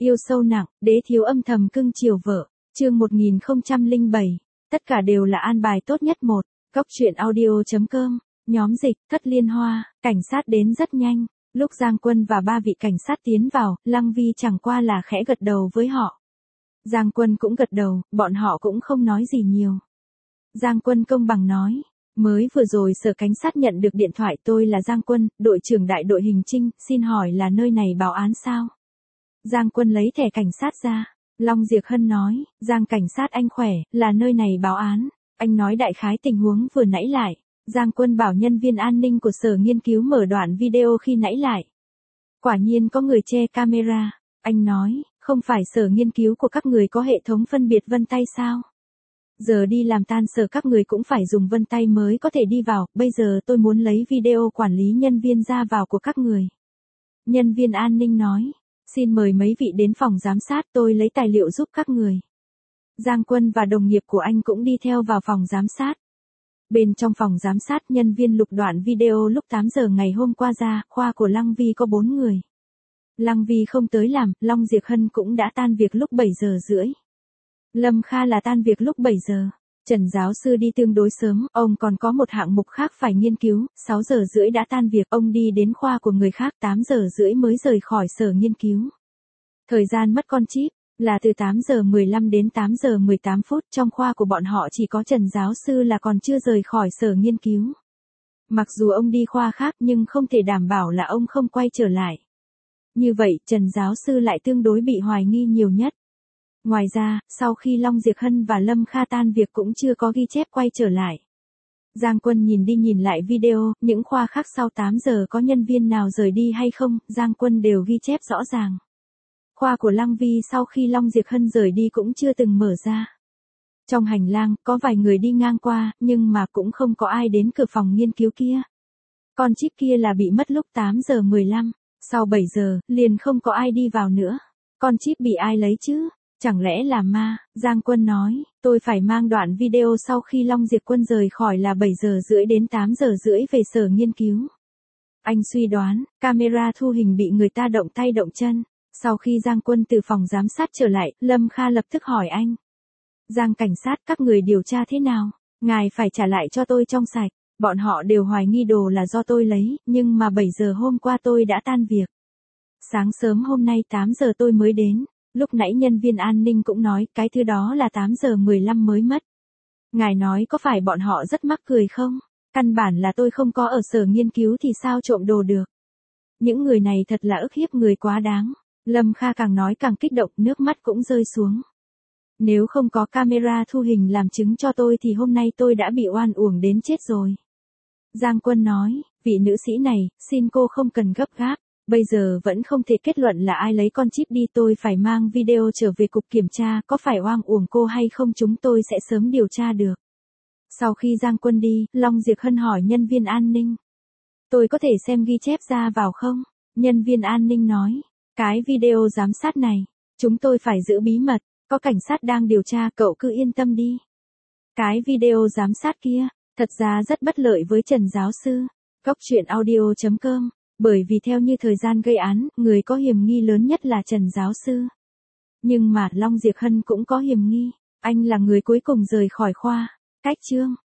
Yêu sâu nặng, đế thiếu âm thầm cưng chiều vợ. Chương 1007. Tất cả đều là an bài tốt nhất một. Góc truyện audio.com. Nhóm dịch, Thất Liên Hoa. Cảnh sát đến rất nhanh. Lúc Giang Quân và ba vị cảnh sát tiến vào, Lăng Vi chẳng qua là khẽ gật đầu với họ. Giang Quân cũng gật đầu, bọn họ cũng không nói gì nhiều. Giang Quân công bằng nói. Mới vừa rồi sở cảnh sát nhận được điện thoại, tôi là Giang Quân, đội trưởng đại đội hình trinh, xin hỏi là nơi này báo án sao? Giang Quân lấy thẻ cảnh sát ra. Long Diệc Hân nói, Giang cảnh sát anh khỏe, là nơi này báo án. Anh nói đại khái tình huống vừa nãy lại. Giang Quân bảo nhân viên an ninh của sở nghiên cứu mở đoạn video khi nãy lại. Quả nhiên có người che camera. Anh nói, không phải sở nghiên cứu của các người có hệ thống phân biệt vân tay sao? Giờ đi làm tan sở các người cũng phải dùng vân tay mới có thể đi vào, bây giờ tôi muốn lấy video quản lý nhân viên ra vào của các người. Nhân viên an ninh nói, xin mời mấy vị đến phòng giám sát, tôi lấy tài liệu giúp các người. Giang Quân và đồng nghiệp của anh cũng đi theo vào phòng giám sát. Bên trong phòng giám sát, nhân viên lục đoạn video lúc 8 giờ ngày hôm qua ra, khoa của Lăng Vi có 4 người. Lăng Vi không tới làm, Long Diệc Hân cũng đã tan việc lúc 7 giờ rưỡi. Lâm Kha là tan việc lúc 7 giờ. Trần giáo sư đi tương đối sớm, ông còn có một hạng mục khác phải nghiên cứu, 6 giờ rưỡi đã tan việc, ông đi đến khoa của người khác, 8 giờ rưỡi mới rời khỏi sở nghiên cứu. Thời gian mất con chip là từ 8 giờ 15 đến 8 giờ 18 phút, trong khoa của bọn họ chỉ có Trần giáo sư là còn chưa rời khỏi sở nghiên cứu. Mặc dù ông đi khoa khác nhưng không thể đảm bảo là ông không quay trở lại. Như vậy, Trần giáo sư lại tương đối bị hoài nghi nhiều nhất. Ngoài ra, sau khi Long Diệc Hân và Lâm Kha tan việc cũng chưa có ghi chép quay trở lại. Giang Quân nhìn đi nhìn lại video, những khoa khác sau 8 giờ có nhân viên nào rời đi hay không, Giang Quân đều ghi chép rõ ràng. Khoa của Lăng Vi sau khi Long Diệc Hân rời đi cũng chưa từng mở ra. Trong hành lang, có vài người đi ngang qua, nhưng mà cũng không có ai đến cửa phòng nghiên cứu kia. Con chip kia là bị mất lúc 8 giờ 15, sau 7 giờ, liền không có ai đi vào nữa. Con chip bị ai lấy chứ? Chẳng lẽ là ma? Giang Quân nói, tôi phải mang đoạn video sau khi Long Diệc Quân rời khỏi là 7 giờ rưỡi đến 8 giờ rưỡi về sở nghiên cứu. Anh suy đoán, camera thu hình bị người ta động tay động chân. Sau khi Giang Quân từ phòng giám sát trở lại, Lâm Kha lập tức hỏi anh. Giang cảnh sát, các người điều tra thế nào? Ngài phải trả lại cho tôi trong sạch. Bọn họ đều hoài nghi đồ là do tôi lấy, nhưng mà 7 giờ hôm qua tôi đã tan việc. Sáng sớm hôm nay 8 giờ tôi mới đến. Lúc nãy nhân viên an ninh cũng nói, cái thứ đó là 8 giờ 15 mới mất. Ngài nói có phải bọn họ rất mắc cười không? Căn bản là tôi không có ở sở nghiên cứu thì sao trộm đồ được. Những người này thật là ức hiếp người quá đáng. Lâm Kha càng nói càng kích động, nước mắt cũng rơi xuống. Nếu không có camera thu hình làm chứng cho tôi thì hôm nay tôi đã bị oan uổng đến chết rồi. Giang Quân nói, vị nữ sĩ này, xin cô không cần gấp gáp. Bây giờ vẫn không thể kết luận là ai lấy con chip đi, tôi phải mang video trở về cục kiểm tra, có phải oan uổng cô hay không chúng tôi sẽ sớm điều tra được. Sau khi Giang Quân đi, Long Diệc Hân hỏi nhân viên an ninh. Tôi có thể xem ghi chép ra vào không? Nhân viên an ninh nói, cái video giám sát này, chúng tôi phải giữ bí mật, có cảnh sát đang điều tra, cậu cứ yên tâm đi. Cái video giám sát kia, thật ra rất bất lợi với Trần giáo sư. Góc truyện audio.com. Bởi vì theo như thời gian gây án, người có hiểm nghi lớn nhất là Trần giáo sư. Nhưng mà Long Diệc Hân cũng có hiểm nghi, anh là người cuối cùng rời khỏi khoa. Cách chương